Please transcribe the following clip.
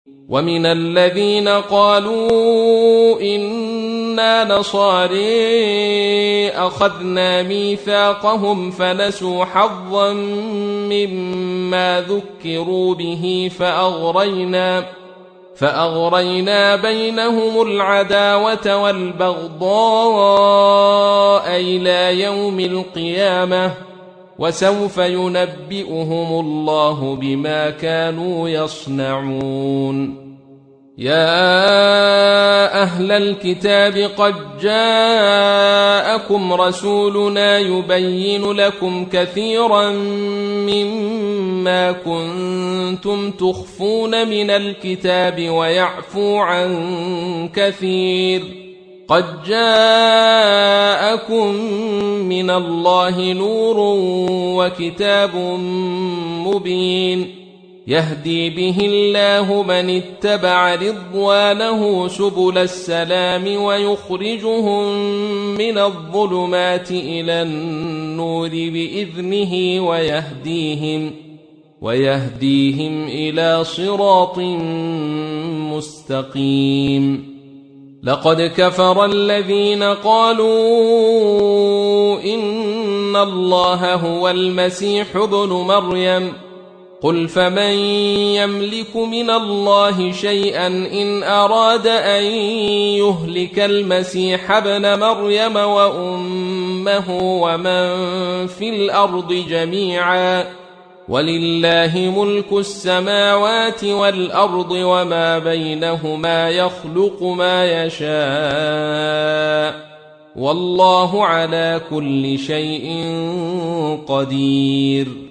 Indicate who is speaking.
Speaker 1: ومن الذين قالوا إنا نصارى أخذنا ميثاقهم فنسوا حظا مما ذكروا به فأغرينا بينهم العداوة والبغضاء إلى يوم القيامة وسوف ينبئهم الله بما كانوا يصنعون. يا أهل الكتاب قد جاءكم رسولنا يبين لكم كثيرا مما كنتم تخفون من الكتاب ويعفو عن كثير. قد جاءكم من الله نور وكتاب مبين يهدي به الله من اتبع رضوانه سبل السلام ويخرجهم من الظلمات إلى النور بإذنه ويهديهم إلى صراط مستقيم. لقد كفر الذين قالوا إن الله هو المسيح ابن مريم قل فمن يملك من الله شيئا إن أراد أن يهلك المسيح ابن مريم وأمه ومن في الأرض جميعا ولله ملك السماوات والأرض وما بينهما يخلق ما يشاء والله على كل شيء قدير.